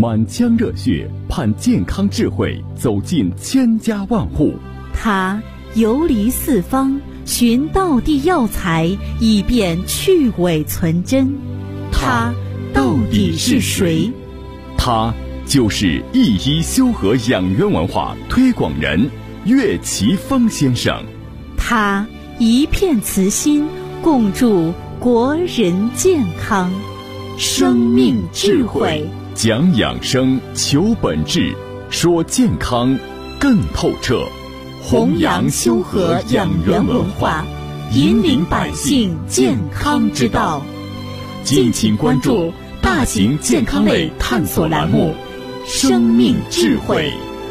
满腔热血盼健康智慧走进千家万户。 他游离四方，寻道地药材，以便去伪存真。他到底是谁？ 他就是一一修和养元文化推广人岳奇峰先生。 他一片慈心，共筑国人健康。生命智慧， 讲养生，求本质，说健康更透彻。 弘扬修和养元文化，引领百姓健康之道。敬请关注大型健康类探索栏目《生命智慧》。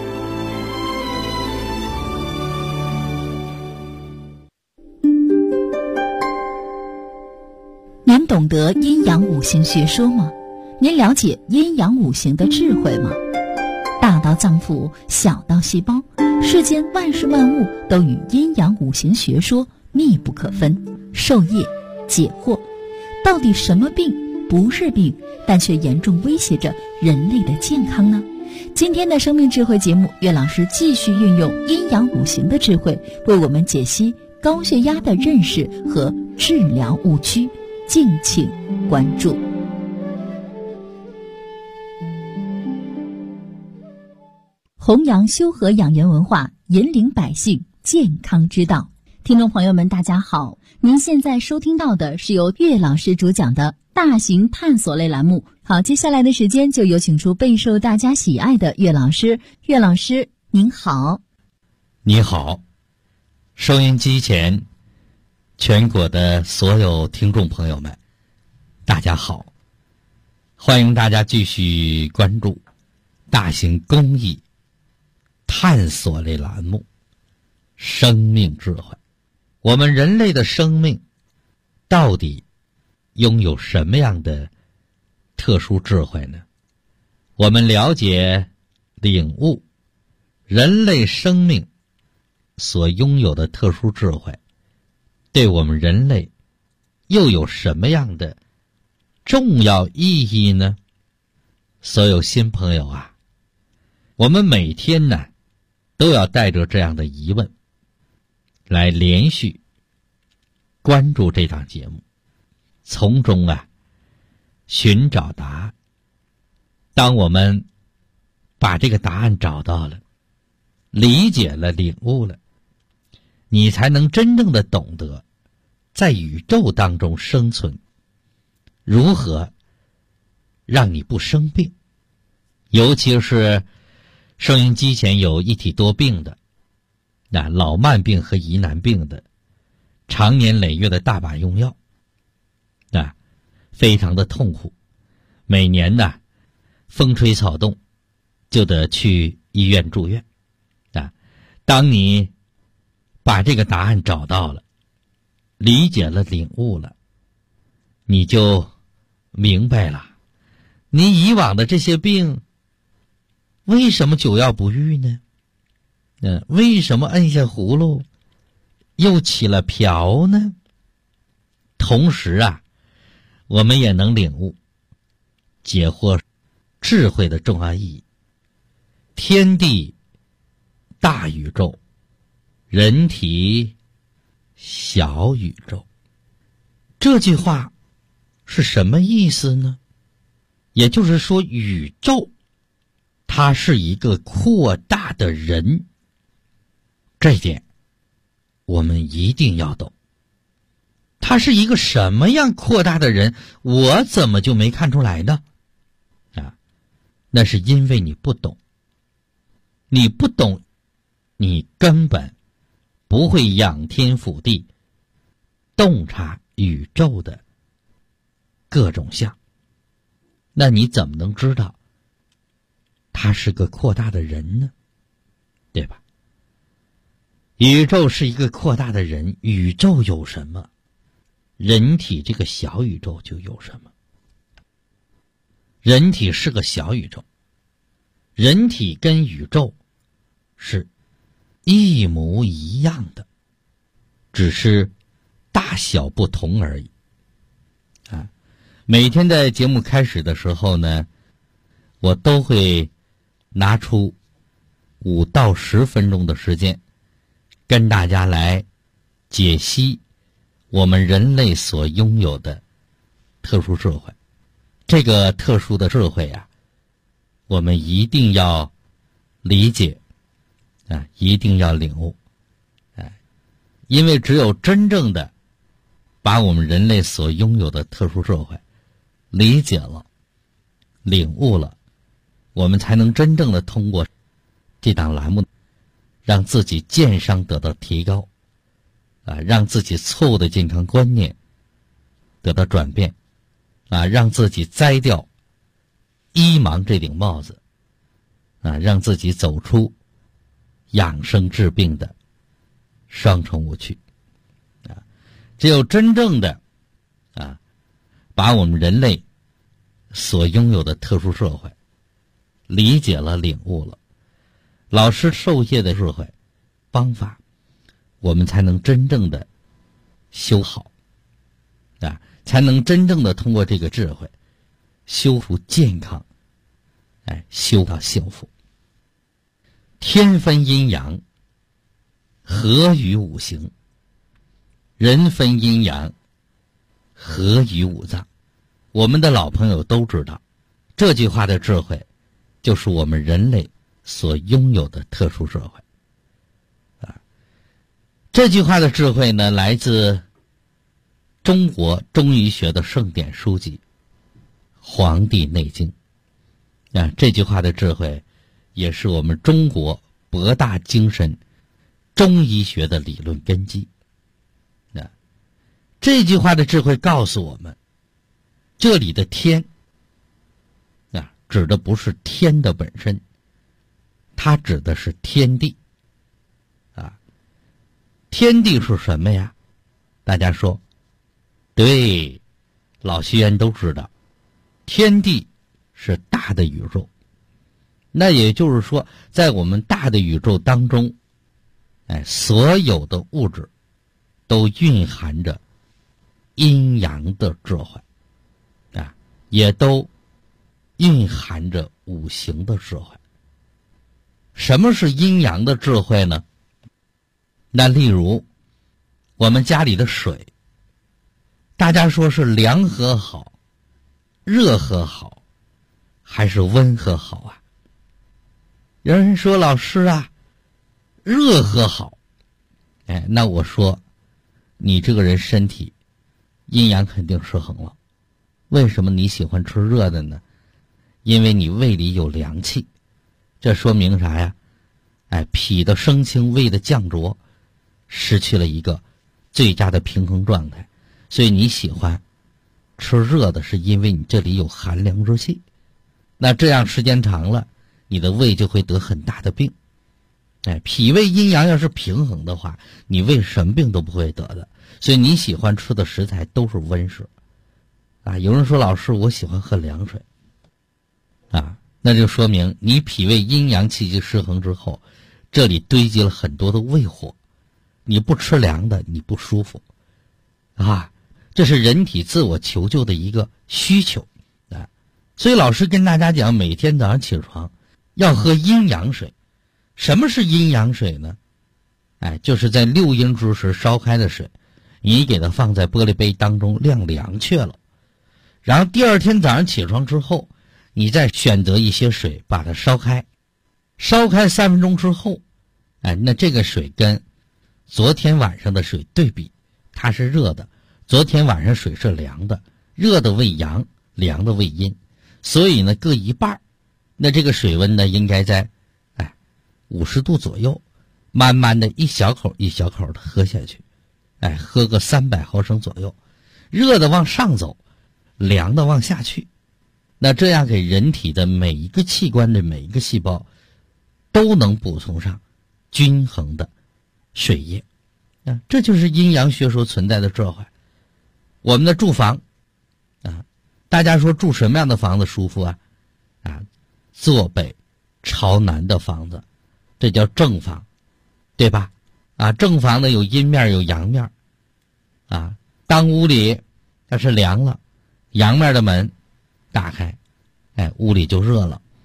您懂得阴阳五行学说吗？您了解阴阳五行的智慧吗？大到脏腑，小到细胞，世间万事万物都与阴阳五行学说密不可分。授业解惑，到底什么病不是病，但却严重威胁着人类的健康呢？今天的生命智慧节目，岳老师继续运用阴阳五行的智慧，为我们解析高血压的认识和治疗误区。敬请关注。弘扬修和养元文化，引领百姓健康之道。听众朋友们大家好，您现在收听到的是由岳老师主讲的大型探索类栏目。好，接下来的时间就有请出备受大家喜爱的岳老师。岳老师您好。 你好，收音机前全国的所有听众朋友们大家好，欢迎大家继续关注大型公益探索类栏目生命智慧。我们人类的生命到底拥有什么样的特殊智慧呢？我们了解领悟人类生命所拥有的特殊智慧，对我们人类又有什么样的重要意义呢？所有新朋友啊，我们每天呢都要带着这样的疑问来连续关注这档节目，从中寻找答案。当我们把这个答案找到了，理解了，领悟了，你才能真正的懂得在宇宙当中生存，如何让你不生病。尤其是收音机前有一体多病的，老慢病和疑难病的，常年累月的大把用药，非常的痛苦。每年风吹草动就得去医院住院。当你把这个答案找到了，理解了，领悟了，你就明白了，你以往的这些病为什么久药不愈呢？为什么摁下葫芦又起了瓢呢？同时我们也能领悟解惑智慧的重要意义。天地大宇宙，人体小宇宙，这句话是什么意思呢？也就是说，宇宙它是一个扩大的人，这一点我们一定要懂。他是一个什么样扩大的人，我怎么就没看出来呢？那是因为你不懂。你不懂，你根本不会仰天俯地洞察宇宙的各种相，那你怎么能知道他是个扩大的人呢？对吧？宇宙是一个扩大的人，宇宙有什么，人体这个小宇宙就有什么。人体是个小宇宙，人体跟宇宙是一模一样的，只是大小不同而已。每天在节目开始的时候呢， 我都会拿出5到10分钟的时间，跟大家来解析我们人类所拥有的特殊智慧。这个特殊的智慧啊，我们一定要理解啊，一定要领悟。因为只有真正的把我们人类所拥有的特殊智慧理解了、领悟了，我们才能真正的通过这档栏目，让自己健商得到提高，让自己错误的健康观念得到转变，让自己摘掉医盲这顶帽子，让自己走出养生治病的双重误区。只有真正的把我们人类所拥有的特殊智慧理解了、领悟了，老师授业的智慧方法，我们才能真正的修好，才能真正的通过这个智慧修复健康，修到幸福。天分阴阳，合于五行；人分阴阳，合于五脏。我们的老朋友都知道，这句话的智慧就是我们人类所拥有的特殊智慧。这句话的智慧呢，来自中国中医学的圣典书籍《黄帝内经》。这句话的智慧也是我们中国博大精深中医学的理论根基。这句话的智慧告诉我们，这里的天指的不是天的本身，它指的是天地。天地是什么呀？大家说对，老学员都知道，天地是大的宇宙。那也就是说，在我们大的宇宙当中，所有的物质都蕴含着阴阳的智慧，也都蕴含着五行的智慧。什么是阴阳的智慧呢？那例如我们家里的水，大家说是凉喝好、热喝好，还是温喝好啊？有人说老师啊，热喝好。那我说你这个人身体阴阳肯定失衡了。为什么你喜欢吃热的呢？因为你胃里有凉气，这说明啥呀？脾的升清，胃的降浊，失去了一个最佳的平衡状态，所以你喜欢吃热的，是因为你这里有寒凉之气。那这样时间长了，你的胃就会得很大的病。脾胃阴阳要是平衡的话，你胃什么病都不会得的。所以你喜欢吃的食材都是温食。有人说老师我喜欢喝凉水，那就说明你脾胃阴阳气机失衡之后，这里堆积了很多的胃火，你不吃凉的你不舒服这是人体自我求救的一个需求所以老师跟大家讲，每天早上起床要喝阴阳水。什么是阴阳水呢？就是在6阴之时烧开的水，你给它放在玻璃杯当中晾凉却了，然后第二天早上起床之后，你再选择一些水把它烧开，烧开3分钟之后，那这个水跟昨天晚上的水对比，它是热的，昨天晚上水是凉的，热的为阳，凉的为阴，所以呢各一半。那这个水温呢应该在50度左右，慢慢的一小口一小口的喝下去，喝个300毫升左右，热的往上走，凉的往下去。那这样给人体的每一个器官的每一个细胞都能补充上均衡的水液。这就是阴阳学说存在的智慧。我们的住房大家说住什么样的房子舒服坐北朝南的房子，这叫正房，对吧？正房呢有阴面有阳面当屋里要是凉了，阳面的门打开，屋里就热了，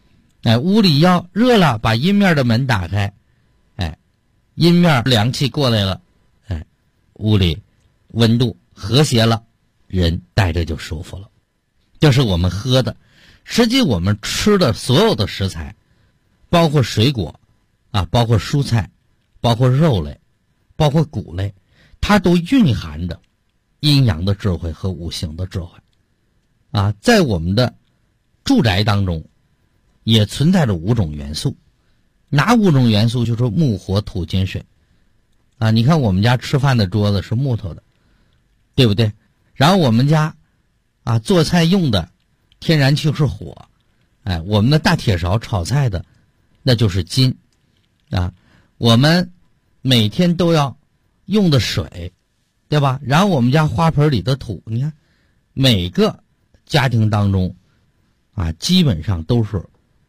屋里要热了，把阴面的门打开，阴面凉气过来了，屋里温度和谐了，人待着就舒服了。这是我们喝的。实际我们吃的所有的食材，包括水果包括蔬菜，包括肉类，包括谷类，它都蕴含着阴阳的智慧和五行的智慧在我们的住宅当中也存在着5种元素。哪5种元素？就是木火土金水你看我们家吃饭的桌子是木头的，对不对？然后我们家做菜用的天然气是火，我们的大铁勺炒菜的那就是金我们每天都要用的水，对吧？然后我们家花盆里的土，你看每个家庭当中基本上都是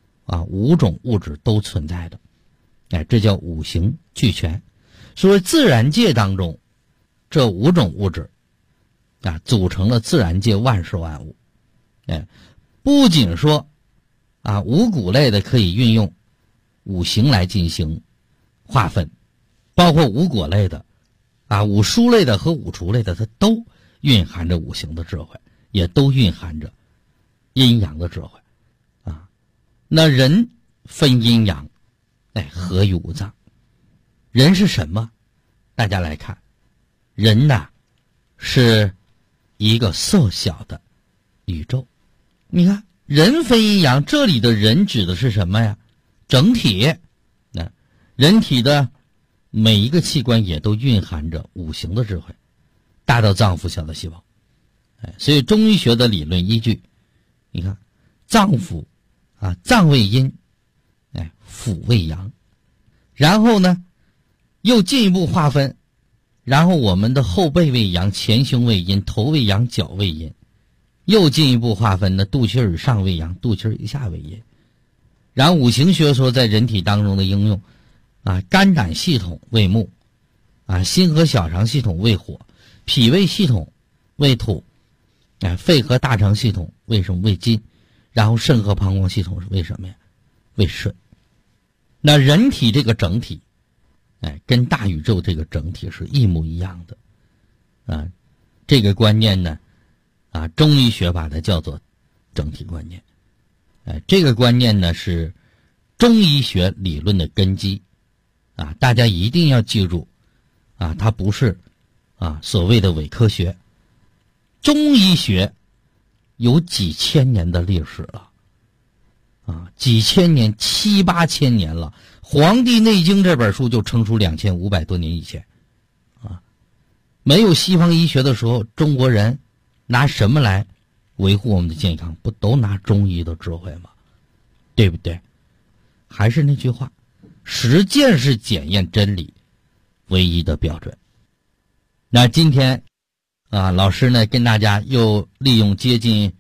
5种物质都存在的，这叫五行俱全。所以自然界当中这5种物质组成了自然界万事万物。不仅说五谷类的可以运用五行来进行划分，包括五果类的五蔬类的和五畜类的，它都蕴含着五行的智慧，也都蕴含着阴阳的智慧那人分阴阳合于五脏。人是什么？大家来看，人是一个缩小的宇宙。你看人分阴阳，这里的人指的是什么呀？整体。人体的每一个器官也都蕴含着五行的智慧，大到脏腑，小到细胞。所以中医学的理论依据，你看脏腑脏为阴，腑为阳。然后呢又进一步划分，然后我们的后背为阳，前胸为阴，头为阳，脚为阴。又进一步划分呢，肚脐以上为阳，肚脐以下为阴。然后五行学说在人体当中的应用肝胆系统为木心和小肠系统为火，脾胃系统为土肺和大肠系统为什么？为金。然后肾和膀胱系统是为什么呀？为水。那人体这个整体跟大宇宙这个整体是一模一样的这个观念呢中医学把它叫做整体观念。这个观念呢是中医学理论的根基大家一定要记住它不是所谓的伪科学。中医学有几千年的历史了几千年，7、8千年了。《黄帝内经》这本书就成书2500多年以前没有西方医学的时候，中国人拿什么来维护我们的健康？不都拿中医的智慧吗？对不对？还是那句话，实践是检验真理唯一的标准。那今天老师呢跟大家又利用接近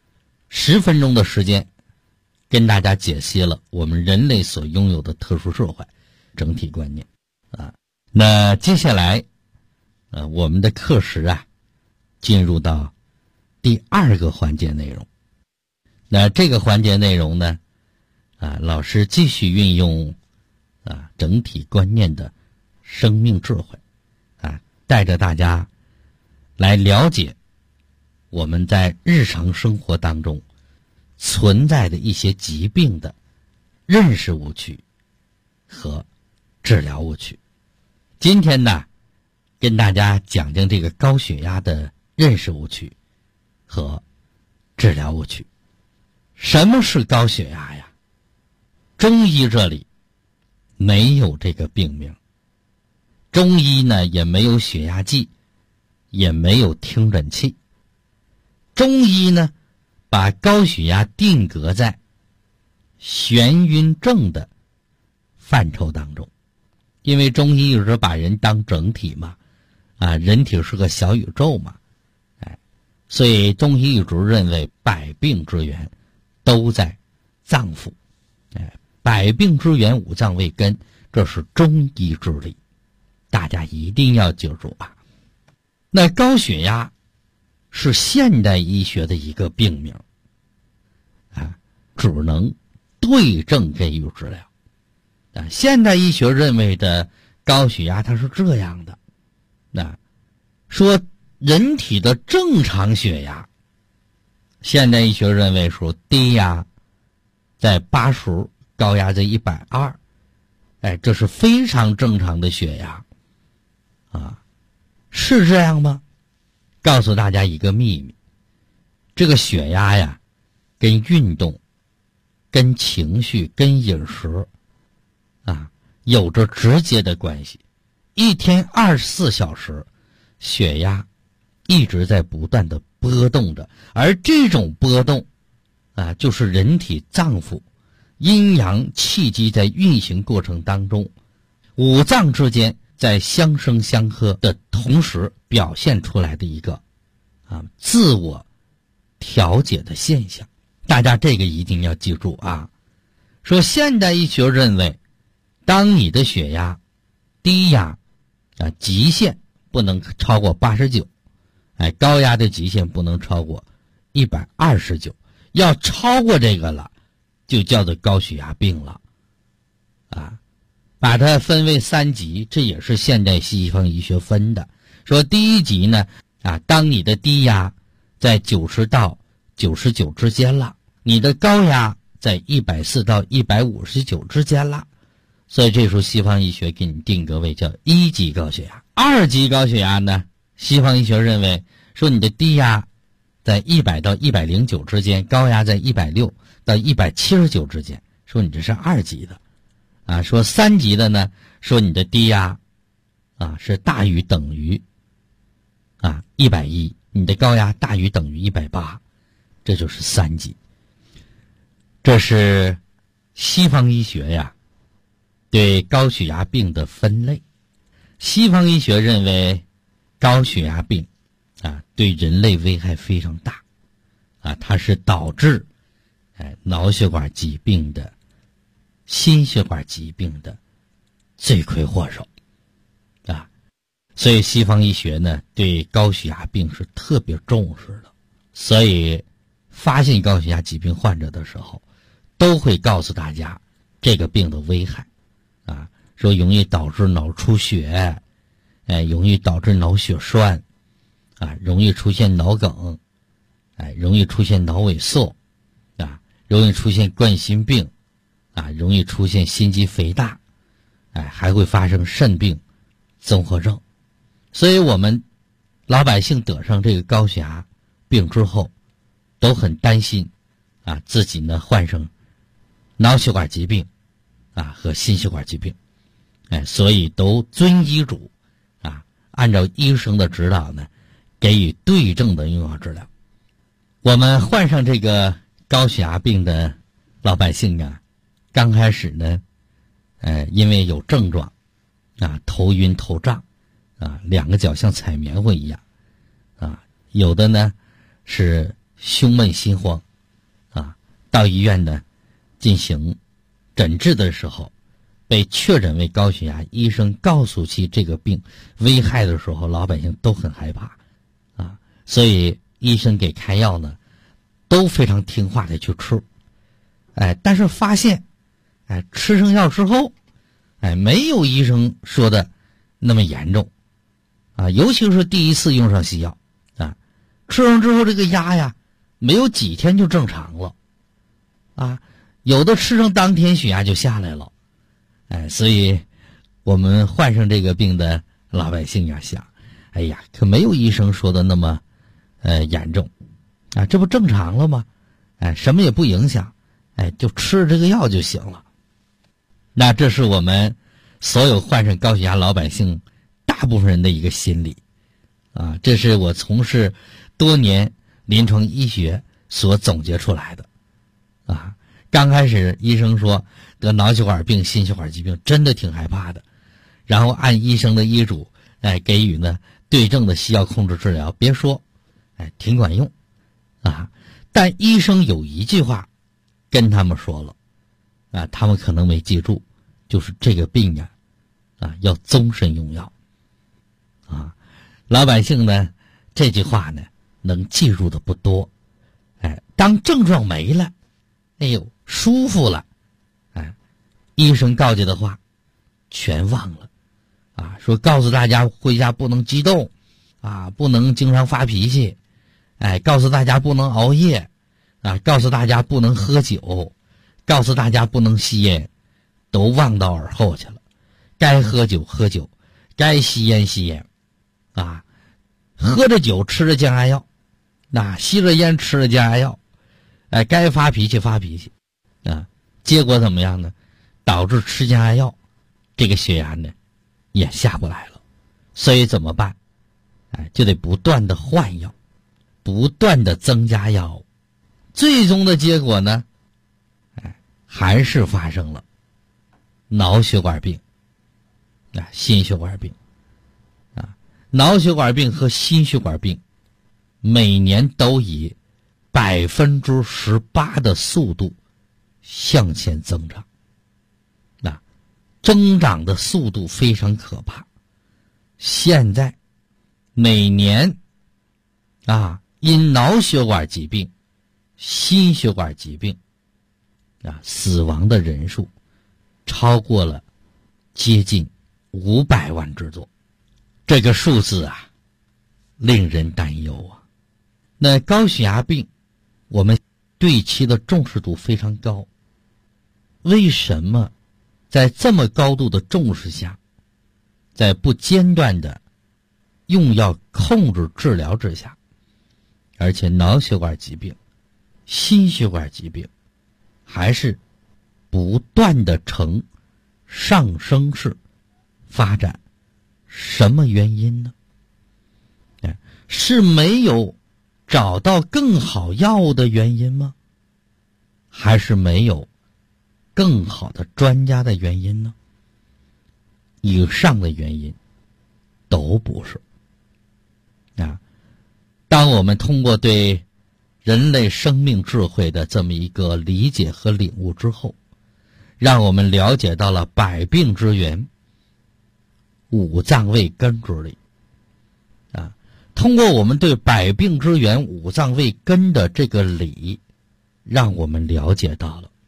10分钟的时间，跟大家解析了我们人类所拥有的特殊智慧整体观念那接下来我们的课时进入到第2个环节内容。那这个环节内容呢老师继续运用整体观念的生命智慧带着大家来了解我们在日常生活当中存在的一些疾病的认识误区和治疗误区。今天呢跟大家讲讲这个高血压的认识误区和治疗误区。什么是高血压呀？中医这里没有这个病名，中医呢也没有血压计，也没有听诊器。中医呢把高血压定格在眩晕症的范畴当中，因为中医有时候把人当整体嘛人体是个小宇宙嘛所以中医一直认为百病之源都在脏腑百病之源五脏为根，这是中医之理，大家一定要记住那高血压是现代医学的一个病名只能对症给予治疗。现代医学认为的高血压它是这样的，说人体的正常血压，现代医学认为说低压在80，高压在120，这是非常正常的血压是这样吗？告诉大家一个秘密，这个血压呀跟运动、跟情绪、跟饮食有着直接的关系。一天24小时血压一直在不断的波动着，而这种波动就是人体脏腑阴阳气机在运行过程当中，五脏之间在相生相克的同时表现出来的一个自我调节的现象。大家这个一定要记住说现代医学认为，当你的血压低压极限不能超过89，高压的极限不能超过129，要超过这个了就叫做高血压病了把它分为3级，这也是现代西方医学分的。说第一级呢当你的低压在90到99之间了，你的高压在140到159之间了，所以这时候西方医学给你定格为叫1级高血压。2级高血压呢，西方医学认为说你的低压在100到109之间，高压在160到179之间，说你这是2级的说3级的呢，说你的低压是大于等于110，你的高压大于等于180，这就是3级。这是西方医学对高血压病的分类。西方医学认为高血压病对人类危害非常大它是导致脑血管疾病的、心血管疾病的罪魁祸首所以西方医学呢对高血压病是特别重视的。所以发现高血压疾病患者的时候，都会告诉大家这个病的危害说容易导致脑出血，容易导致脑血栓容易出现脑梗，容易出现脑萎缩容易出现冠心病容易出现心肌肥大还会发生肾病综合症。所以我们老百姓得上这个高血压病之后都很担心自己呢患上脑血管疾病和心血管疾病所以都遵医嘱按照医生的指导呢给予对症的用药治疗。我们患上这个高血压病的老百姓刚开始呢因为有症状头晕头胀两个脚像踩棉花一样有的呢是胸闷心慌到医院呢进行诊治的时候被确诊为高血压，医生告诉其这个病危害的时候，老百姓都很害怕所以医生给开药呢都非常听话的去吃但是发现吃上药之后没有医生说的那么严重尤其是第一次用上西药吃上之后这个压没有几天就正常了有的吃上当天血压就下来了所以我们患上这个病的老百姓想可没有医生说的那么严重这不正常了吗什么也不影响就吃这个药就行了。那这是我们所有患上高血压老百姓大部分人的一个心理这是我从事多年临床医学所总结出来的刚开始医生说得脑血管病、心血管疾病真的挺害怕的，然后按医生的医嘱给予呢对症的西药控制治疗，别说挺管用但医生有一句话跟他们说了他们可能没记住，就是这个病要终身用药老百姓呢这句话呢能记住的不多当症状没了舒服了医生告诫的话全忘了啊，说告诉大家回家不能激动啊，不能经常发脾气，告诉大家不能熬夜啊，告诉大家不能喝酒，告诉大家不能吸烟，都忘到耳后去了。该喝酒喝酒，该吸烟吸烟啊，喝着酒吃着降压药，吸着烟吃着降压药，该发脾气发脾气啊，结果怎么样呢？导致吃降压药这个血压呢也下不来了。所以怎么办？就得不断的换药，不断的增加药物，最终的结果呢还是发生了脑血管病心血管病脑血管病和心血管病每年都以18%的速度向前增长，增长的速度非常可怕。现在每年因脑血管疾病、心血管疾病死亡的人数超过了接近500万之多，这个数字令人担忧啊。那高血压病我们对其的重视度非常高，为什么在这么高度的重视下，在不间断的用药控制治疗之下，而且脑血管疾病、心血管疾病还是不断的呈上升式发展？什么原因呢？是没有找到更好药物的原因吗？还是没有更好的专家的原因呢？以上的原因都不是。当我们通过对人类生命智慧的这么一个理解和领悟之后，让我们了解到了百病之源，五脏未根之理。通过我们对百病之源、五脏未根的这个理，让我们了解到了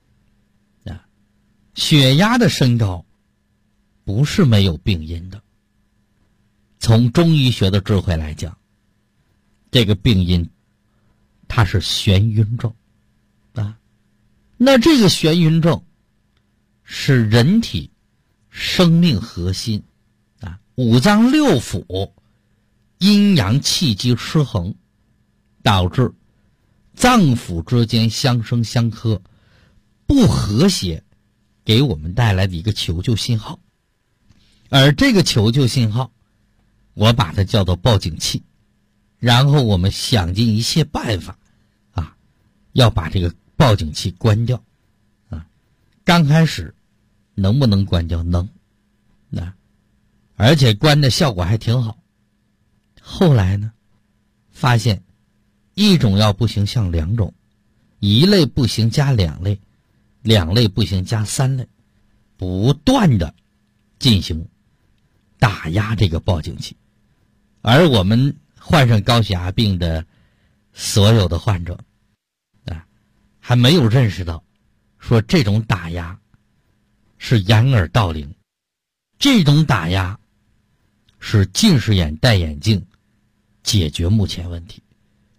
血压的升高不是没有病因的。从中医学的智慧来讲，这个病因它是眩晕症那这个眩晕症是人体生命核心五脏六腑阴阳气机失衡，导致脏腑之间相生相克不和谐，给我们带来的一个求救信号。而这个求救信号我把它叫做报警器，然后我们想尽一切办法要把这个报警器关掉刚开始能不能关掉？能而且关的效果还挺好。后来呢，发现一种药不行像两种，一类不行加两类，两类不行加三类，不断的进行打压这个报警器。而我们患上高血压病的所有的患者还没有认识到说这种打压是掩耳盗铃，这种打压是近视眼戴眼镜解决目前问题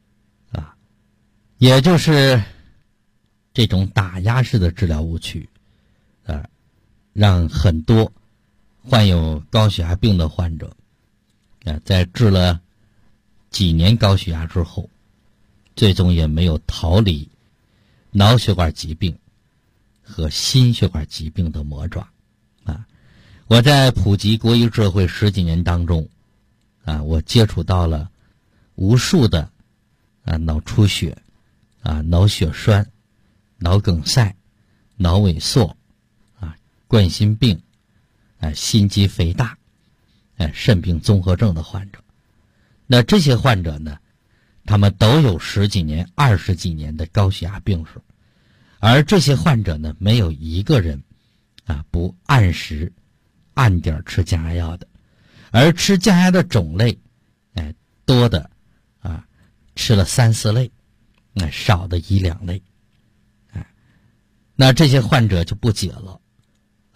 也就是这种打压式的治疗误区让很多患有高血压病的患者在治了几年高血压之后，最终也没有逃离脑血管疾病和心血管疾病的魔爪我在普及国医智慧10几年当中我接触到了无数的脑出血脑血栓、脑梗塞、脑萎缩冠心病心肌肥大肾病综合症的患者。那这些患者呢，他们都有10几年、20几年的高血压病史，而这些患者呢，没有一个人不按时按点吃降压药的，而吃降压的种类多的吃了3、4类，少的1、2类那这些患者就不解了，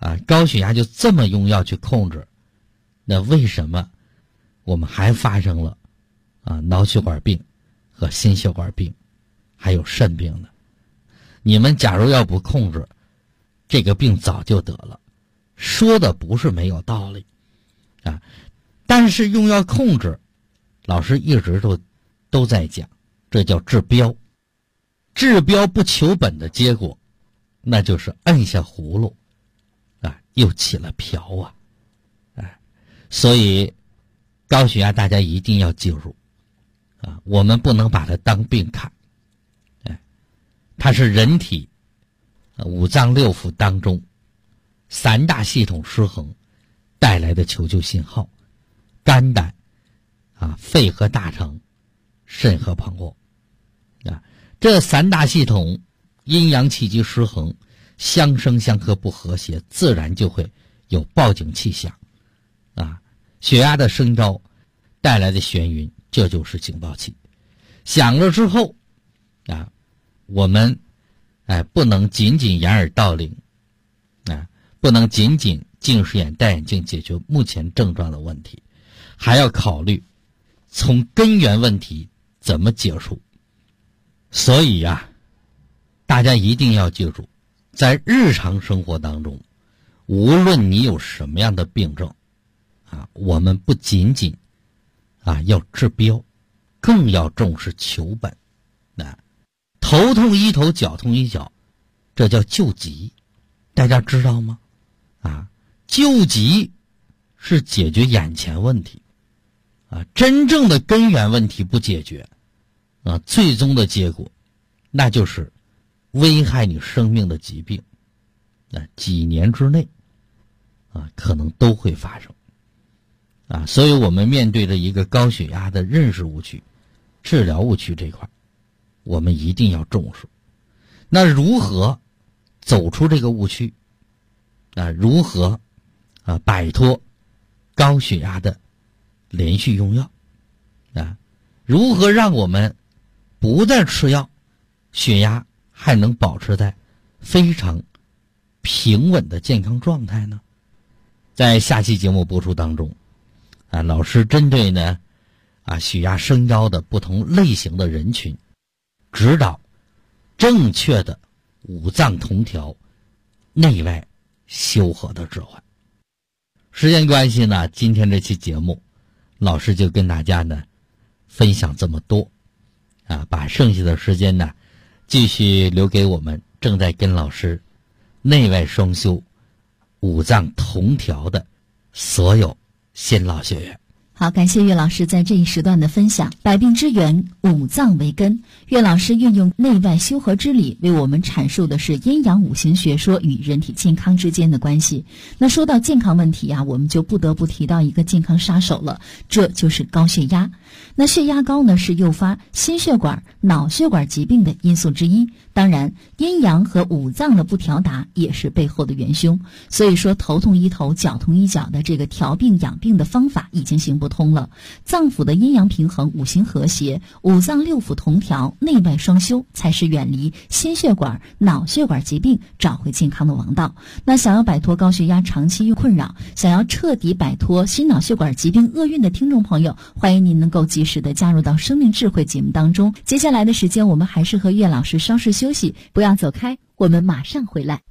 高血压就这么用药去控制，那为什么我们还发生了脑血管病和心血管病还有肾病呢？你们假如要不控制，这个病早就得了。说的不是没有道理但是用药控制，老师一直都在讲，这叫治标。治标不求本的结果，那就是按下葫芦又起了瓢所以高血压大家一定要记住我们不能把它当病看它是人体五脏六腑当中三大系统失衡带来的求救信号，肝胆肺和大肠，肾和膀胱这三大系统阴阳气机失衡，相生相克不和谐，自然就会有报警器响血压的升高带来的眩晕，这就是警报器。响了之后我们不能仅仅掩耳盗铃不能仅仅近视眼戴眼镜解决目前症状的问题，还要考虑从根源问题怎么解除。所以大家一定要记住，在日常生活当中，无论你有什么样的病症我们不仅仅要治标，更要重视求本头痛医头，脚痛医脚，这叫救急，大家知道吗救急是解决眼前问题真正的根源问题不解决最终的结果那就是危害你生命的疾病几年之内可能都会发生所以我们面对着一个高血压的认识误区、治疗误区这块，我们一定要重视。那如何走出这个误区如何摆脱高血压的连续用药如何让我们不再吃药，血压还能保持在非常平稳的健康状态呢？在下期节目播出当中老师针对呢血压升高的不同类型的人群，指导正确的五脏同调、内外修和的智慧。时间关系呢，今天这期节目老师就跟大家呢分享这么多把剩下的时间呢继续留给我们正在跟老师内外双修、五脏同调的所有新老学员。 好，感谢岳老师在这一时段的分享。百病之源，五脏为根。岳老师运用内外修和之理，为我们阐述的是阴阳五行学说与人体健康之间的关系。那说到健康问题我们就不得不提到一个健康杀手了，这就是高血压。那血压高呢，是诱发心血管、脑血管疾病的因素之一。当然，阴阳和五脏的不调达也是背后的元凶。所以说，头痛医头，脚痛医脚的这个调病养病的方法已经行不通了。脏腑的阴阳平衡，五行和谐，五脏六腑同调，内外双修，才是远离心血管、脑血管疾病，找回健康的王道。那想要摆脱高血压长期困扰，想要彻底摆脱心脑血管疾病厄运的听众朋友，欢迎您能够及时的加入到生命智慧节目当中。接下来的时间，我们还是和岳老师稍事休息，不要走开，我们马上回来。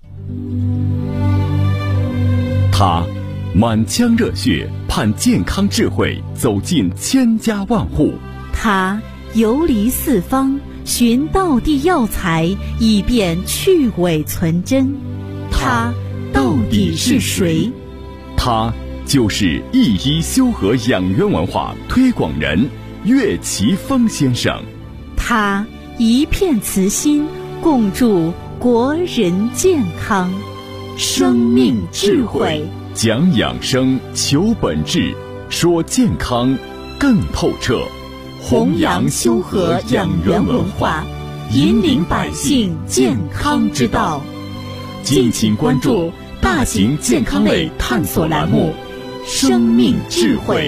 他满腔热血，盼健康智慧走进千家万户。 他游离四方，寻道地药材，以便去伪存真。他到底是谁？ 他就是一医修和养元文化推广人岳奇峰先生。 他一片慈心，共筑国人健康。生命智慧， 讲养生，求本质，说健康更透彻， 弘扬修和养元文化，引领百姓健康之道。敬请关注大型健康类探索栏目《生命智慧》。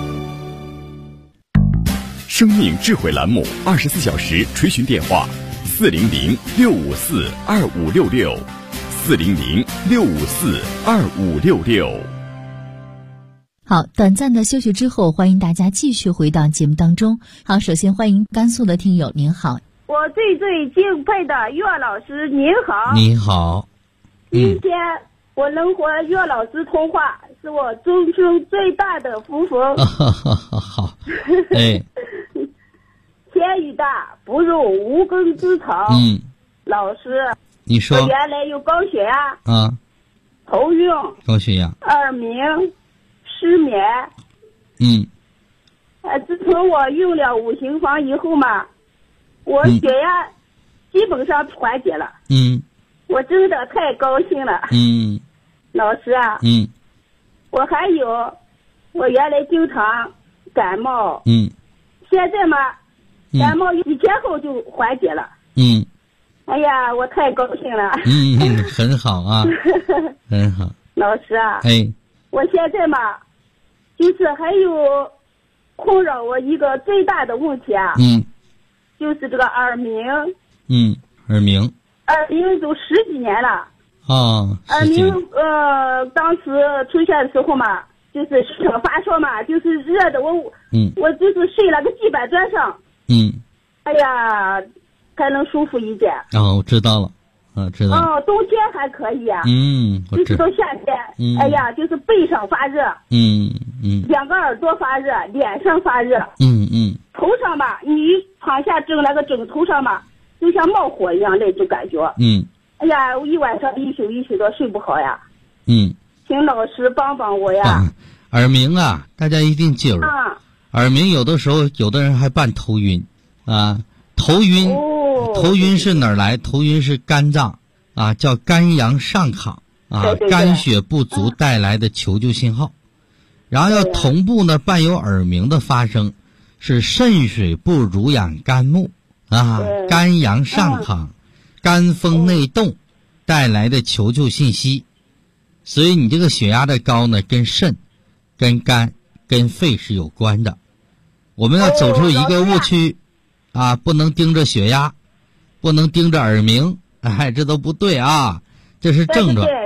生命智慧栏目24小时垂询电话 ，400-654-2566，400-654-2566。 好，短暂的休息之后，欢迎大家继续回到节目当中。好，首先欢迎甘肃的听友，您好。 我最敬佩的岳老师，您好。 你好。 今天我能和岳老师通话，是我终生最大的福分。 好，哎， 天雨大，不容无根之草。老师， 你说。 我原来有高血压啊， 头晕， 高血压， 耳鸣，失眠。自从我用了五行方以后嘛，我血压基本上缓解了。我真的太高兴了。老师啊。我还有，我原来经常感冒。现在嘛，感冒1天后就缓解了。哎呀，我太高兴了。 很好啊。很好。 老师啊。 哎。 我现在嘛，就是还有困扰我一个最大的问题啊。就是这个耳鸣。 耳鸣都10几年了。耳鸣当时出现的时候嘛，就是发烧嘛，就是热的我就是睡了个地板砖上。哎呀，才能舒服一点。 我知道了。知道。 冬天还可以啊。就是到夏天，哎呀，就是背上发热。两个耳朵发热，脸上发热。头上吧，你躺下整那个枕头上嘛，就像冒火一样那种感觉。哎呀，我一晚上一宿一宿的睡不好呀。请老师帮帮我呀。 耳鸣啊，大家一定记住。耳鸣有的时候有的人还伴头晕啊。头晕是哪儿来？头晕是肝脏啊，叫肝阳上亢啊，肝血不足带来的求救信号。然后要同步呢伴有耳鸣的发生，是肾水不濡养肝木啊，肝阳上亢，肝风内动带来的求救信息。所以你这个血压的高呢，跟肾、跟肝、跟肺是有关的。我们要走出一个误区啊，不能盯着血压，不能盯着耳鸣，这都不对啊，这是症状。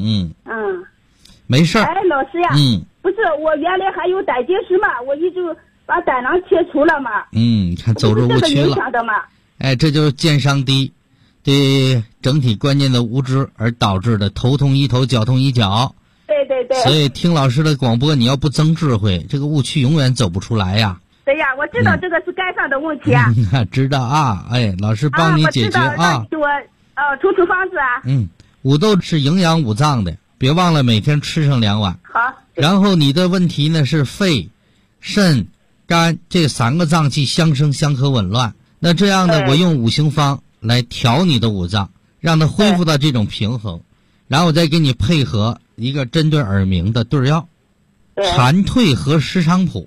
没事儿。 老师呀。不是，我原来还有胆结石嘛，我一直把胆囊切除了嘛。 你看走入误区了。这就是健商低，对整体观念的无知而导致的头痛医头，脚痛医脚。 对。 所以听老师的广播，你要不增智慧，这个误区永远走不出来呀。 对呀，我知道这个是肝上的问题啊。 知道啊，老师帮你解决啊。 我出方子啊。 五豆是营养五脏的，别忘了每天吃上2碗。 好。 然后你的问题呢是肺、肾、肝这3个脏器相生相克紊乱。那这样呢，我用五行方来调你的五脏，让它恢复到这种平衡，然后我再给你配合一个针对耳鸣的对药，蝉蜕和石菖蒲。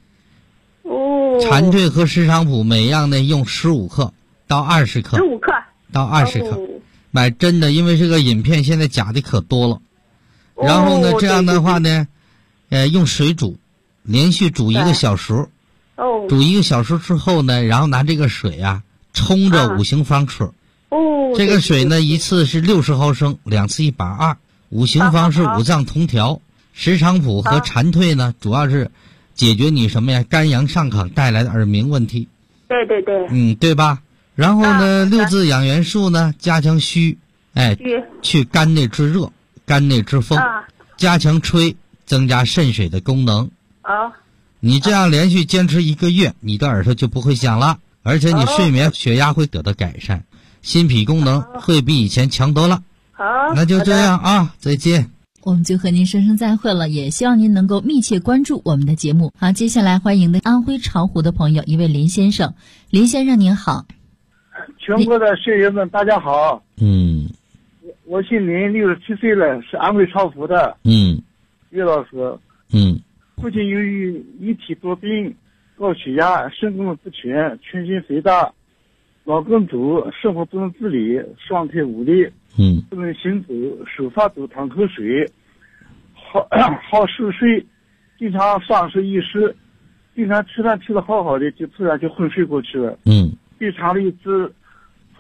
蝉蜕和石菖蒲每样呢用15克到20克，15克到20克，买真的，因为这个饮片现在假的可多了。然后呢，这样的话呢，用水煮，连续煮1个小时。煮1个小时之后呢，然后拿这个水啊冲着五行方吃。这个水呢一次是60毫升，2次120。五行方是五脏同调，石菖蒲和蝉蜕呢主要是解决你什么呀？肝阳上亢带来的耳鸣问题。对。对吧？然后呢，6字养元术呢加强虚，去肝内之热。肝内之风，加强吹，增加肾水的功能。你这样连续坚持1个月，你的耳朵就不会响了，而且你睡眠、血压会得到改善，心脾功能会比以前强多了。那就这样啊，再见。 我们就和您说声再会了，也希望您能够密切关注我们的节目。好，接下来欢迎的安徽巢湖的朋友，一位林先生。林先生您好。 全国的学员们大家好。我姓林，67岁了，是安徽巢湖的。岳老师。父亲由于一体多病，高血压、肾功能不全、全身肥大、脑梗阻，生活不能自理，双腿无力，不能行走，手发抖，淌口水，好嗜睡，经常丧失意识，经常吃饭吃得好好的，就突然就昏睡过去了。胃肠里只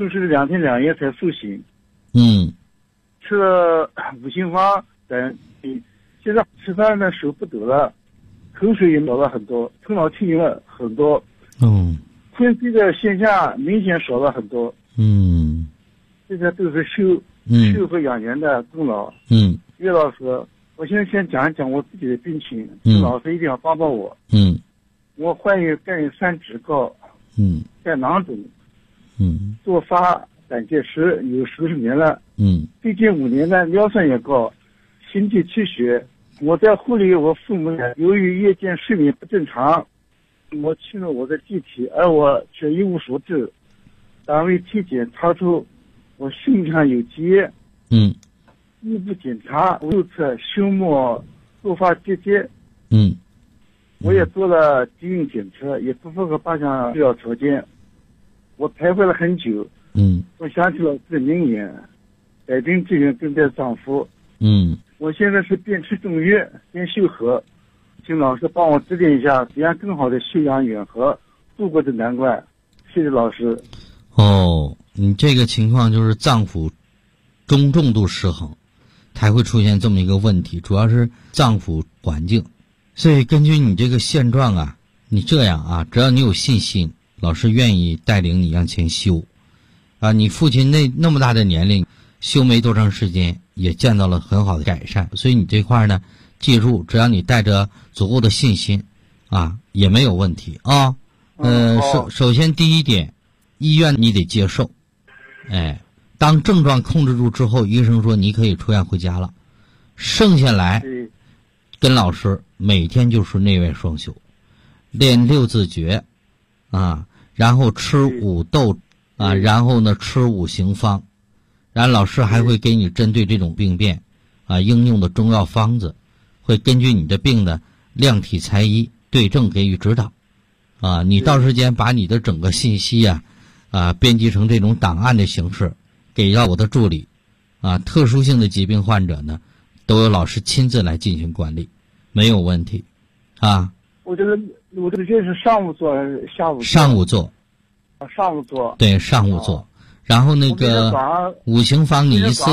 昏睡2天2夜才苏醒。吃了五行方等，现在吃饭的手不抖了，口水也少了很多，头脑清醒了很多。昏睡的现象明显少了很多。这些都是修和养元的功劳。岳老师，我现在先讲一讲我自己的病情，老师一定要帮帮我。我患有肝炎3指高，肝囊肿，做发胆结石有10年了。最近5年呢，尿酸也高，心悸气血。我在护理我父母，由于夜间睡眠不正常，我去了我的机体，而我却一无所知。单位体检查出我胸腔有结。内部检查右侧胸膜多发结节。我也做了基因检测，也不符合8项必要条件。我徘徊了很久。我想起了这名言：百病之源根在脏腑。我现在是边吃中药边修和，请老师帮我指点一下，怎样更好的修养远和，度过这难关。谢谢老师。 你这个情况就是脏腑中重度失衡，才会出现这么一个问题，主要是脏腑环境。所以根据你这个现状啊，你这样啊，只要你有信心，老师愿意带领你往前修。你父亲那么大的年龄，修没多长时间，也见到了很好的改善。所以你这块呢，记住，只要你带着足够的信心，也没有问题啊。首先第一点，医院你得接受。当症状控制住之后，医生说你可以出院回家了。剩下来跟老师每天就是内外双修，练6字诀然后吃5豆然后呢吃5行方，然后老师还会给你针对这种病变应用的中药方子，会根据你的病的量体裁医对症给予指导。你到时间把你的整个信息编辑成这种档案的形式给到我的助理。特殊性的疾病患者呢，都有老师亲自来进行管理，没有问题。 我这个是上午做还是下午做？ 上午做。 上午做。 对，上午做。然后那个5行方你一次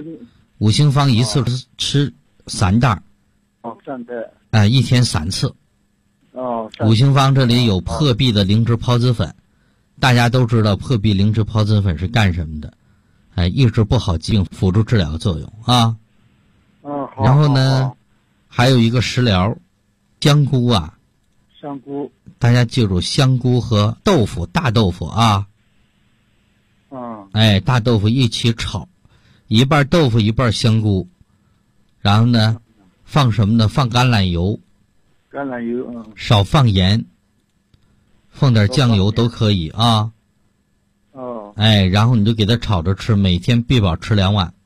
，5行方一次吃3袋。 3袋。 一天3次。5行方这里有破壁的灵芝孢子粉，大家都知道破壁灵芝孢子粉是干什么的？抑制不好疾病辅助治疗作用啊。然后呢，还有一个食疗，香菇香菇， 大家记住，香菇和豆腐，大豆腐大豆腐一起炒，一半豆腐一半香菇，然后呢，放什么呢？放橄榄油。 橄榄油少放盐，放点酱油都可以然后你就给它炒着吃，每天必保吃2碗。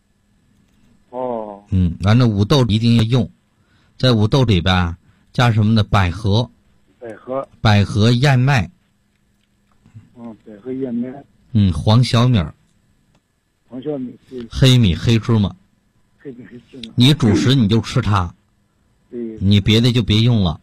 完了五豆一定要用，在五豆里边加什么呢？百合燕麦。 百合燕麦。 黄小米。黑米黑芝麻。你主食你就吃它，你别的就别用了。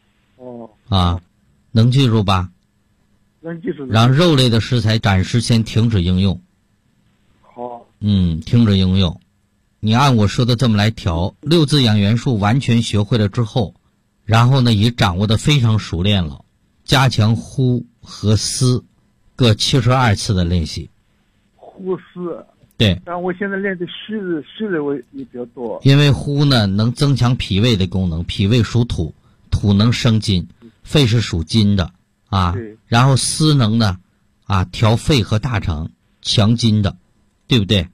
能记住吧？ 能记住。 让肉类的食材暂时先停止应用。 好。 停止应用。你按我说的这么来调，6字养元术完全学会了之后，然后呢也掌握的非常熟练了，加强呼和吸各72次的练习。 呼吸。 对。 但我现在练的吸的我也比较多。 因为呼呢能增强脾胃的功能，脾胃属土，土能生金，肺是属金的然后吸能呢调肺和大肠，强筋的，对不对？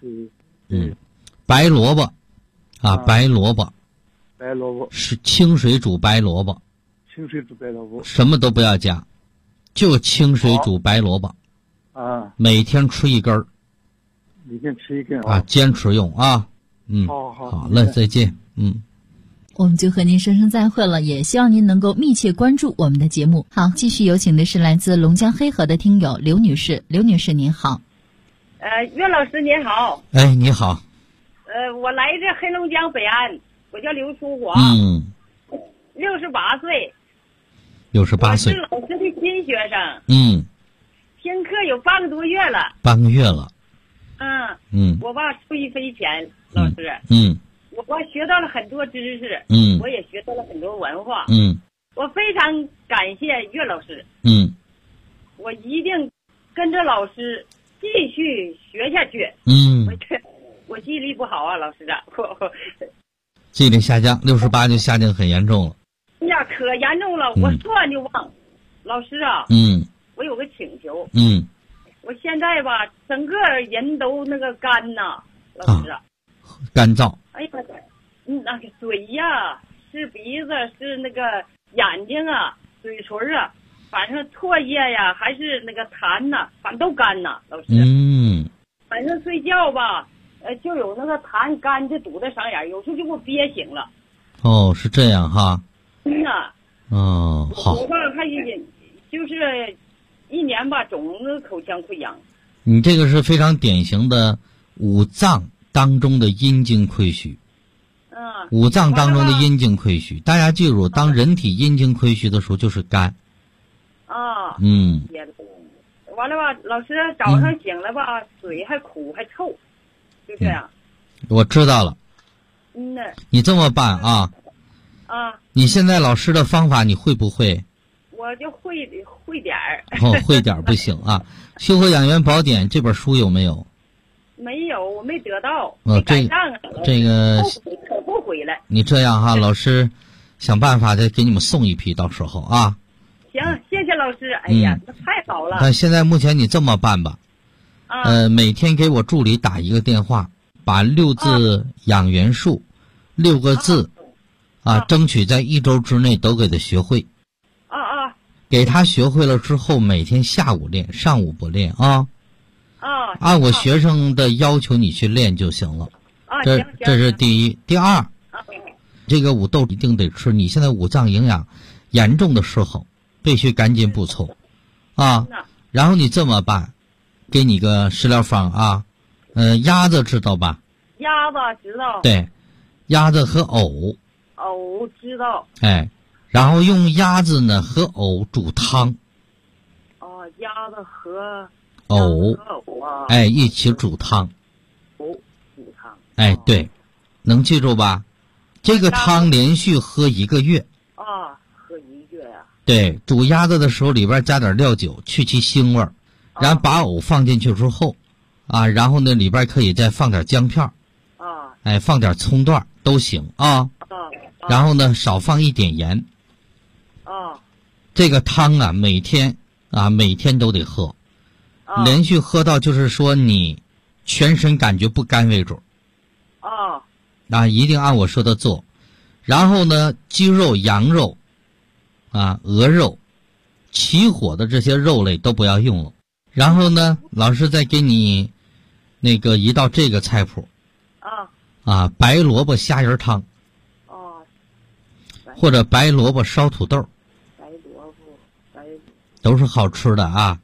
白萝卜白萝卜是清水煮白萝卜。什么都不要加，就清水煮白萝卜。每天吃1根。 每天吃1根坚持用好了，再见。 我们就和您说声再会了，也希望您能够密切关注我们的节目。好，继续有请的是来自龙江黑河的听友刘女士。刘女士您好。 岳老师您好。 你好。 我来自黑龙江北安，我叫刘淑华。68岁。 68岁。 我是老师的新学生。 听课有半个多月了。 半个月了。 我吧受益匪浅，老师。我学到了很多知识。我也学到了很多文化。我非常感谢岳老师。我一定跟着老师继续学下去。我记忆力不好啊，老师啊。 记忆力下降，68就下降很严重了。 哎呀，可严重了，我说完就忘。老师啊。我有个请求。我现在吧，整个人都那个干呐，老师啊。 干燥。 哎呀，那个嘴呀，是鼻子，是那个眼睛啊，嘴唇啊，反正唾液呀，还是那个痰呐，反正都干呐，老师。反正睡觉吧，就有那个痰干就堵在嗓眼，有时候就给我憋醒了。 哦，是这样哈。好。 我吧还就是一年吧，总口腔溃疡。 你这个是非常典型的五脏当中的阴经亏虚。五脏当中的阴经亏虚，大家记住，当人体阴经亏虚的时候，就是肝。 完了吧，老师早上醒了吧，嘴还苦还臭，就这样。 我知道了。你这么办啊？你现在老师的方法你会不会？ 我就会点儿。 会点儿不行啊！《修和养元宝典》这本书有没有？ 没有，我没得到。没赶上啊。 这个可后悔了。 你这样哈，老师想办法再给你们送一批，到时候啊。 行，谢谢老师。哎呀，那太好了。 但现在目前你这么办吧。每天给我助理打一个电话，把6字养元术6个字争取在1周之内都给他学会。给他学会了之后，每天下午练，上午不练啊。按我学生的要求你去练就行了。这是第一。第二，这个五豆一定得吃。你现在五脏营养严重的时候，必须赶紧补充啊。然后你这么办，给你个食疗方啊。鸭子知道吧？ 鸭子知道。 对，鸭子和藕。 藕知道。 然后用鸭子呢和藕煮汤。 鸭子和藕一起煮汤。 煮汤。 对，能记住吧？这个汤连续喝1个月。 喝1个月呀。 对，煮鸭子的时候里边加点料酒，去其腥味儿，然后把藕放进去之后，然后呢里边可以再放点姜片放点葱段都行啊。然后呢少放一点盐。这个汤每天都得喝，连续喝到就是说你全身感觉不干为准。一定按我说的做。然后呢，鸡肉、羊肉鹅肉起火的这些肉类都不要用了。然后呢，老师再给你那个一道这个菜谱白萝卜虾仁汤或者白萝卜烧土豆，都是好吃的啊。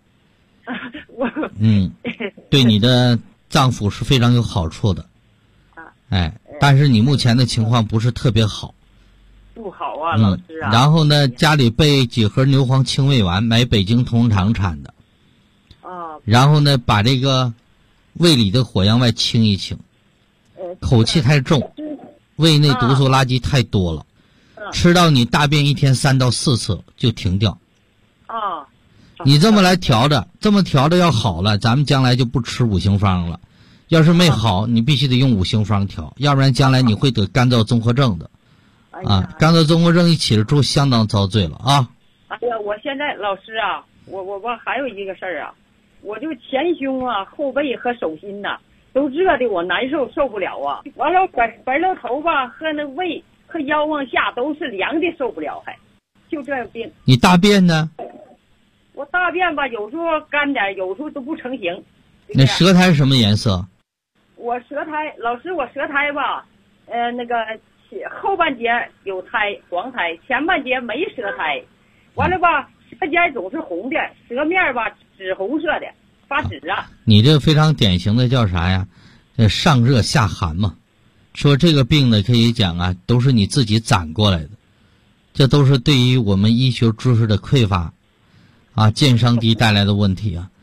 对你的脏腑是非常有好处的。但是你目前的情况不是特别好。 不好啊，老师啊。 然后呢，家里备几盒牛黄清胃丸，买北京同仁堂产的。然后呢，把这个胃里的火阳外清一清，口气太重，胃内毒素垃圾太多了，吃到你大便1天3到4次就停掉。你这么来调着，要好了，咱们将来就不吃五行方了。要是没好，你必须得用五行方调，要不然将来你会得干燥综合症的。干燥综合症一起了之后，相当遭罪了啊！ 哎呀，我现在老师啊，我还有一个事儿啊，我就前胸后背和手心都热的我难受，受不了啊。完了白了头吧和那胃和腰往下都是凉的，受不了，还就这病。 你大便呢？ 我大便吧，有时候干点，有时候都不成形。 那舌苔什么颜色？ 我舌苔，老师，我舌苔吧，那个后半截有苔黄苔，前半截没舌苔。完了吧，舌尖总是红的，舌面吧紫红色的，发紫啊。 你这非常典型的叫啥呀？上热下寒嘛。说这个病呢，可以讲都是你自己攒过来的，这都是对于我们医学知识的匮乏鉴伤低带来的问题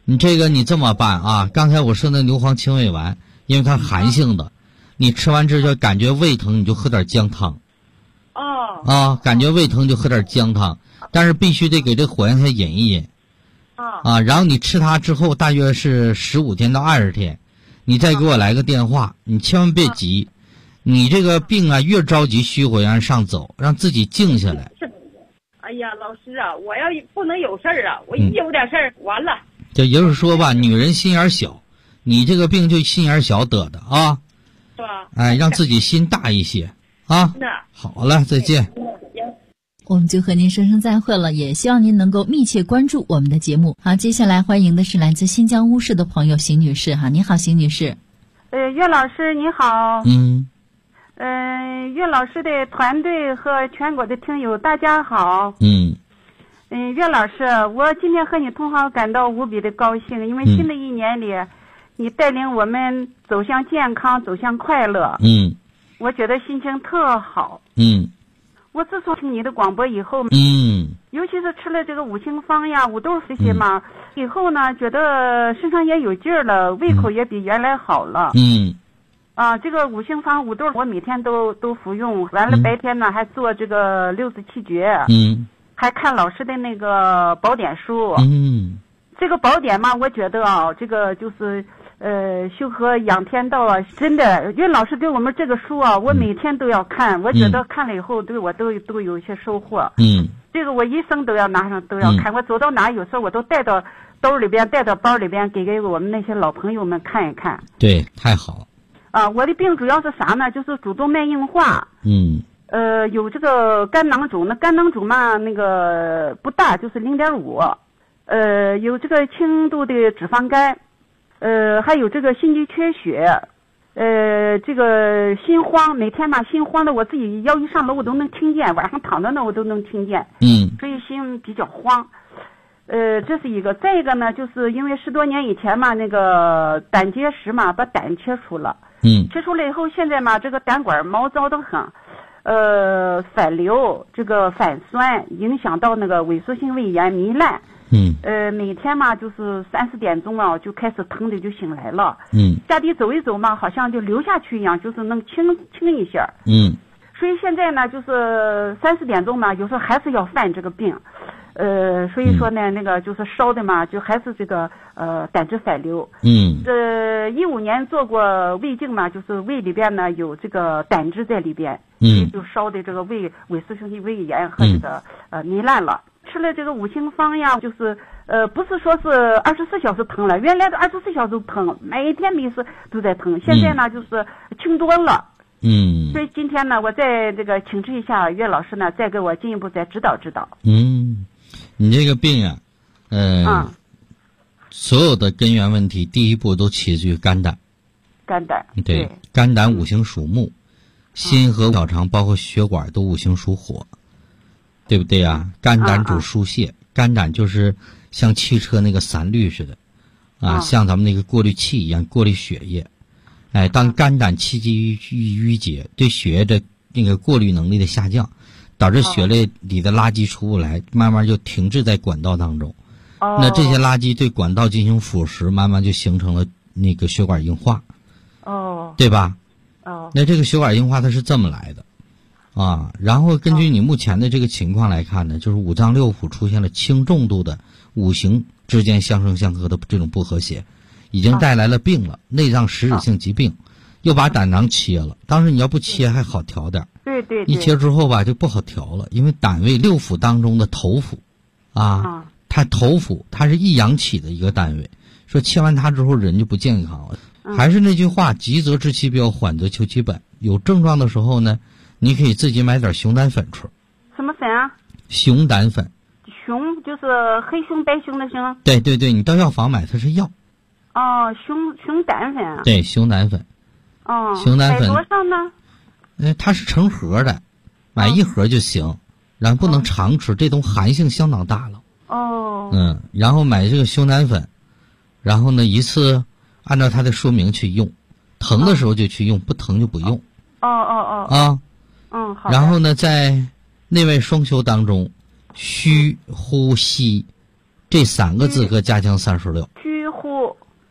你这个你这么办啊？刚才我说那牛黄清胃丸，因为它寒性的，你吃完之后感觉胃疼，你就喝点姜汤。感觉胃疼就喝点姜汤，但是必须得给这火焰菜饮一饮。然后你吃它之后大约是15天到20天，你再给我来个电话，你千万别急。你这个病啊，越着急虚火让上走，让自己静下来。 哎呀，老师啊，我要不能有事儿啊，我一有点事儿完了。 就也就是说吧，女人心眼小，你这个病就心眼小得的啊。 是吧？ 哎，让自己心大一些啊。好了，再见。 我们就和您说声再会了，也希望您能够密切关注我们的节目。好，接下来欢迎的是来自新疆乌市的朋友邢女士。你好，邢女士。 岳老师你好。岳老师的团队和全国的听友大家好。岳老师，我今天和你通话感到无比的高兴，因为新的一年里，你带领我们走向健康，走向快乐。我觉得心情特好。我自从听你的广播以后，尤其是吃了这个五行方呀、五豆这些嘛，以后呢，觉得身上也有劲儿了，胃口也比原来好了。这个五行方五豆我每天都服用，完了白天呢还做这个6字气诀，还看老师的那个宝典书。这个宝典嘛，我觉得这个就是修和养天道啊，真的，岳老师给我们这个书啊，我每天都要看，我觉得看了以后对我都有一些收获。这个我一生都要拿上都要看，我走到哪有时候我都带到兜里边，带到包里边，给我们那些老朋友们看一看。 对，太好了。 我的病主要是啥呢？就是主动脉硬化。有这个肝囊肿，那肝囊肿嘛，那个不大，就是0.5。有这个轻度的脂肪肝，还有这个心肌缺血，这个心慌，每天嘛心慌的，我自己要一上楼我都能听见，晚上躺着呢我都能听见。所以心比较慌。这是一个。再一个呢，就是因为10多年以前嘛，那个胆结石嘛，把胆切除了。切除了以后，现在嘛，这个胆管毛躁得很，反流，这个反酸，影响到那个萎缩性胃炎糜烂。每天嘛，就是3、4点钟啊，就开始疼的就醒来了。下地走一走嘛，好像就流下去一样，就是能轻一下。所以现在呢，就是3、4点钟嘛，有时候还是要犯这个病。所以说呢，那个就是烧的嘛，就还是这个胆汁反流。15年做过胃镜嘛，就是胃里边呢有这个胆汁在里边，就烧的这个胃萎缩性胃炎和这个糜烂了。吃了这个五行方呀，就是不是说是24小时疼了，原来的24小时都疼，每天没事都在疼，现在呢就是轻多了。所以今天呢，我再这个请示一下岳老师呢，再给我进一步再指导指导。 你这个病啊，所有的根源问题，第一步都起自于肝胆。对，肝胆五行属木，心和小肠包括血管都五行属火，对不对啊？肝胆主疏泄，肝胆就是像汽车那个散滤似的，像咱们那个过滤器一样过滤血液。当肝胆气机淤结，对血液的那个过滤能力的下降，导致血液里的垃圾出不来，慢慢就停滞在管道当中。那这些垃圾对管道进行腐蚀，慢慢就形成了那个血管硬化。对吧？那这个血管硬化它是这么来的然后根据你目前的这个情况来看呢，就是五脏六腑出现了轻重度的五行之间相生相克的这种不和谐，已经带来了病了，内脏实质性疾病，又把胆囊切了。当时你要不切还好调点， 对， 一切之后吧就不好调了，因为胆为六腑当中的头腑它头腑它是一阳起的一个单位，说切完它之后人就不健康了。还是那句话，急则治其标，缓则求其本。有症状的时候呢，你可以自己买点熊胆粉吃。 什么粉啊？ 熊胆粉。 熊就是黑熊白熊的熊。 对，你到药房买，它是药。 熊胆粉。 对，熊胆粉。熊胆粉。 买多少呢？ 它是成盒的，买一盒就行，然后不能常吃，这种寒性相当大了。然后买这个熊胆粉，然后呢一次按照它的说明去用，疼的时候就去用，不疼就不用。 好。 然后呢，在内外双修当中，虚呼吸这3个字和加强36。 虚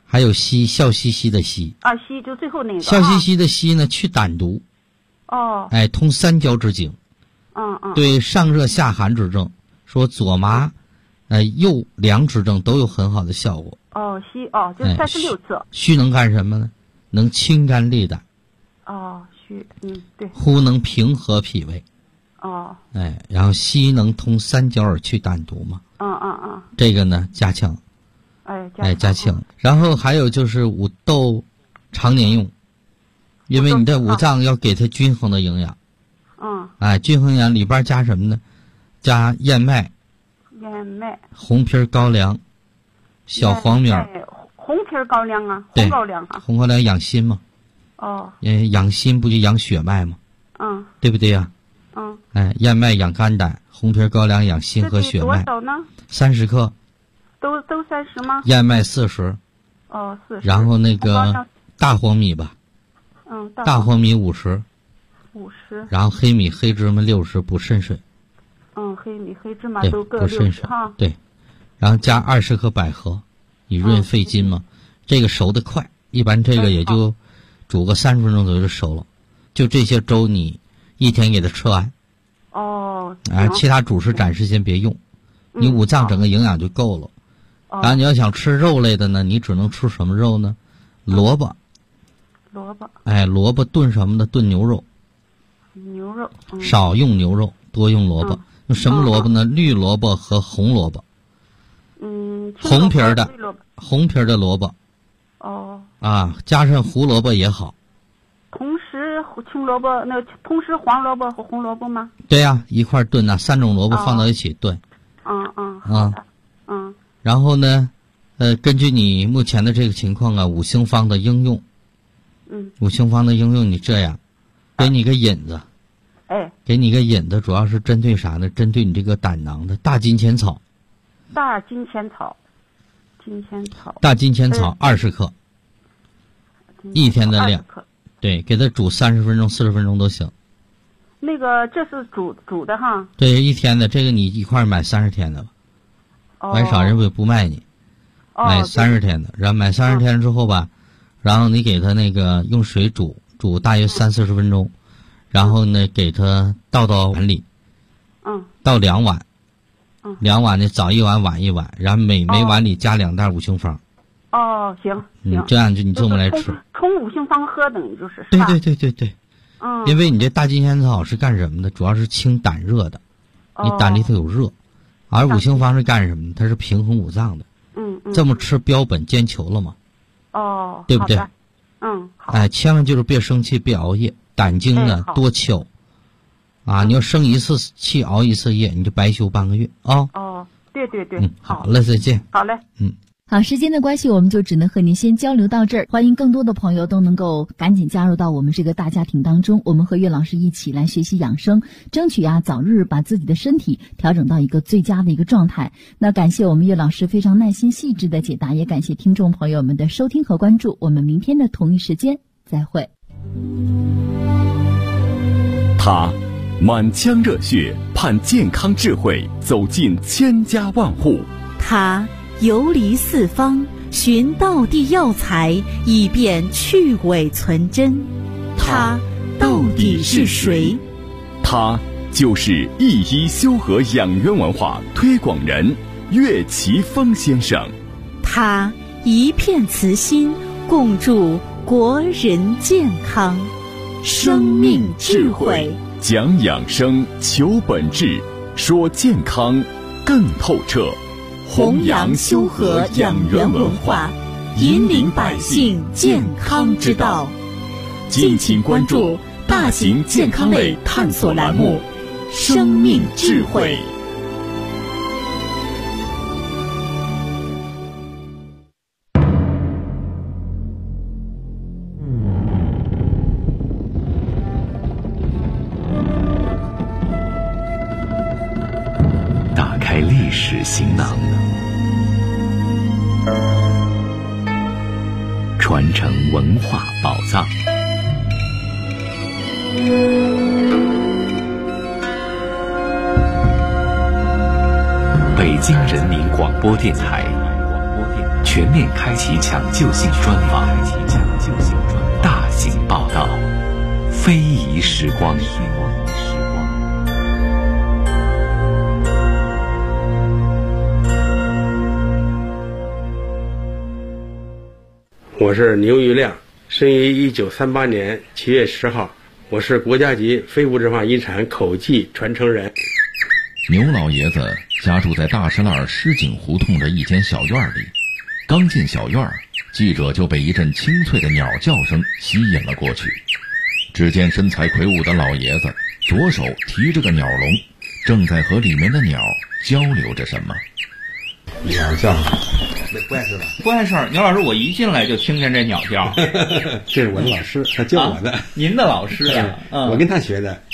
还有硒，笑嘻嘻的硒。 啊，硒就最后那个。 笑嘻嘻的硒呢，去胆毒。 哦。 哎，通三焦之经。对上热下寒之症，说左麻，右凉之症都有很好的效果。 哦，硒哦，就36次。 硒能干什么呢？能清肝利胆。 哦，硒，对。 呼能平和脾胃。 哦。 哎，然后硒能通三焦而去胆毒嘛。这个呢，加强。加强。然后还有就是五豆，常年用，因为你的五脏要给它均衡的营养。均衡营养里边加什么呢？加燕麦、红皮高粱、小黄米。 红皮高粱啊，红高粱啊。 红高粱养心嘛。养心不就养血脉吗？对不对呀？燕麦养肝胆，红皮高粱养心和血脉。 多少呢 ？30克。 都30吗？ 燕麦40。 40。 然后那个大黄米吧。大黄米50。然后黑米黑芝麻60，补肾水。 黑米黑芝麻都各60哈。 对，然后加20克百合，以润肺经嘛。这个熟得快，一般这个也就煮个30分钟左右就熟了。就这些粥你一天给它吃完。其他主食暂时先别用，你五脏整个营养就够了。然后你要想吃肉类的呢，你只能吃什么肉呢？萝卜。萝卜炖什么的？炖牛肉。少用牛肉，多用萝卜。用什么萝卜呢？绿萝卜和红萝卜。红皮的萝卜。加上胡萝卜也好。 同时青萝卜同时黄萝卜和红萝卜吗？ 对呀，一块炖呐，3种萝卜放到一起炖。 好的。 然后呢，根据你目前的这个情况啊，五行方的应用。五行方的应用，你这样，给你个引子。给你个引子，主要是针对啥呢？针对你这个胆囊的大金钱草。 大金钱草 20克，一天的量。对，给它煮30分钟、40分钟都行。 那个这是煮的哈。 对，一天的，这个你一块买30天的吧。买少人不卖你。买30天的，然后买30天之后吧，然后你给它那个用水煮大约30-40分钟。然后呢，给它倒到碗里，倒2碗，2碗呢，早1碗，晚1碗，然后每碗里加2袋五行方。 行， 这样就你这么来吃。 冲五行方喝等于就是。 对。因为你这大金钱草是干什么的？主要是清胆热的，你胆里头有热，而五行方是干什么的？它是平衡五脏的。这么吃标本兼求了嘛？对不对？ 好。 千万就是别生气，别熬夜。胆经呢多敲，你要生一次气熬一次夜，你就白休半个月啊。 对。 好了，再见。 好嘞。 好，时间的关系，我们就只能和您先交流到这儿。欢迎更多的朋友都能够赶紧加入到我们这个大家庭当中，我们和岳老师一起来学习养生，争取早日把自己的身体调整到一个最佳的一个状态。那感谢我们岳老师非常耐心细致的解答，也感谢听众朋友们的收听和关注。我们明天的同一时间再会。 他满腔热血，盼健康智慧走进千家万户。 他游离四方，寻道地药材，以便去伪存真。他到底是谁？ 他就是一医修和养元文化推广人岳奇峰先生。 他一片慈心，共筑国人健康。生命智慧， 讲养生，求本质，说健康更透彻。 弘扬修和养元文化，引领百姓健康之道。敬请关注大型健康类探索栏目《生命智慧》。 打开历史行囊，传承文化宝藏。北京人民广播电台全面开启抢救性专访，大型报道，非遗时光。 我是牛玉亮，生于1938年7月10号，我是国家级非物质文化遗产口技传承人。 牛老爷子家住在大石栏狮井胡同的一间小院里，刚进小院，记者就被一阵清脆的鸟叫声吸引了过去。只见身材魁梧的老爷子左手提着个鸟笼，正在和里面的鸟交流着什么。 鸟叫，不碍事吧？ 不碍事。牛老师，我一进来就听见这鸟叫。 这是我的老师，他教我的。 您的老师呀？ 我跟他学的。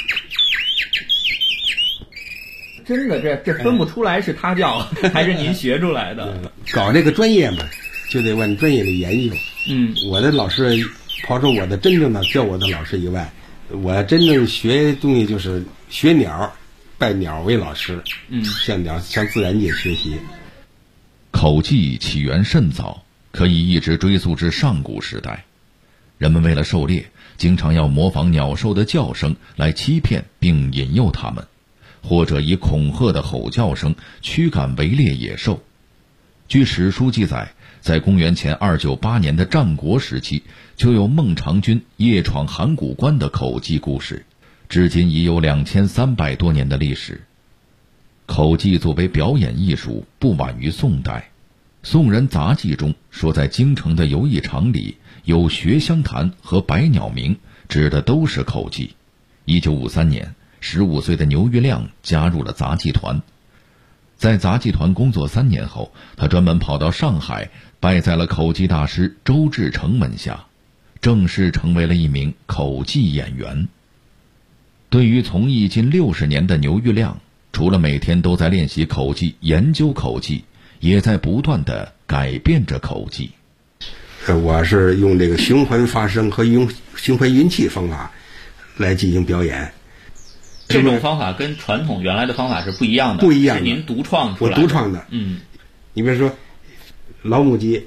真的，这分不出来是他教还是您学出来的。 搞这个专业嘛，就得往专业里研究。我的老师刨除我的真正的教我的老师以外，我真正学东西就是学鸟，拜鸟为老师。向自然界学习。 口技起源甚早，可以一直追溯至上古时代。人们为了狩猎，经常要模仿鸟兽的叫声来欺骗并引诱它们，或者以恐吓的吼叫声驱赶围猎野兽。据史书记载，在公元前298年的战国时期，就有孟尝君夜闯函谷关的口技故事，至今已有2300多年的历史。口技作为表演艺术，不晚于宋代。宋人杂记中说，在京城的游艺场里有学香坛和百鸟鸣，指的都是口技。1953年，15岁的牛玉亮加入了杂技团。在杂技团工作3年后，他专门跑到上海，拜在了口技大师周志成门下，正式成为了一名口技演员。对于从艺近60年的牛玉亮，除了每天都在练习口技、研究口技，也在不断地改变着口技。 我是用这个循环发声和用循环运气方法来进行表演。 这种方法跟传统原来的方法是不一样的， 不一样的， 是您独创出来的。 我独创的。你比如说老母鸡，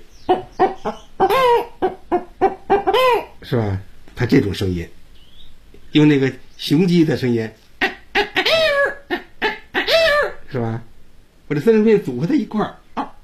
是吧？它这种声音，用那个雄鸡的声音，是吧？我这3声片组合在一块儿，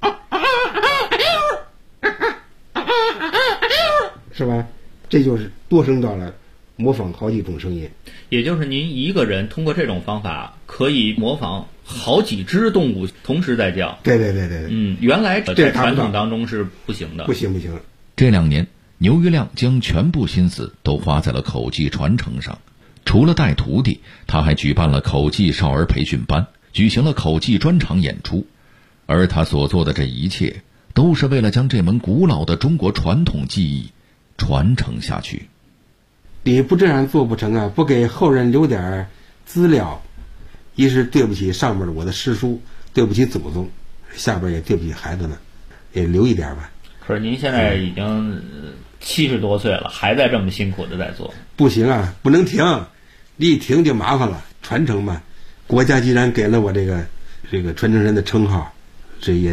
是吧？这就是多声道了，模仿好几种声音。 也就是您一个人通过这种方法可以模仿好几只动物同时在叫。 对。 原来在传统当中是不行的。 不行。 这2年，牛玉亮将全部心思都花在了口技传承上。除了带徒弟，他还举办了口技少儿培训班，举行了口技专场演出。而他所做的这一切，都是为了将这门古老的中国传统技艺传承下去。 你不这样做不成啊！不给后人留点资料，一是对不起上面的我的师叔，对不起祖宗，下边也对不起孩子们，也留一点吧。 可是您现在已经70多岁了，还在这么辛苦的在做。 不行啊，不能停，你一停就麻烦了。传承嘛，国家既然给了我这个传承人的称号，这也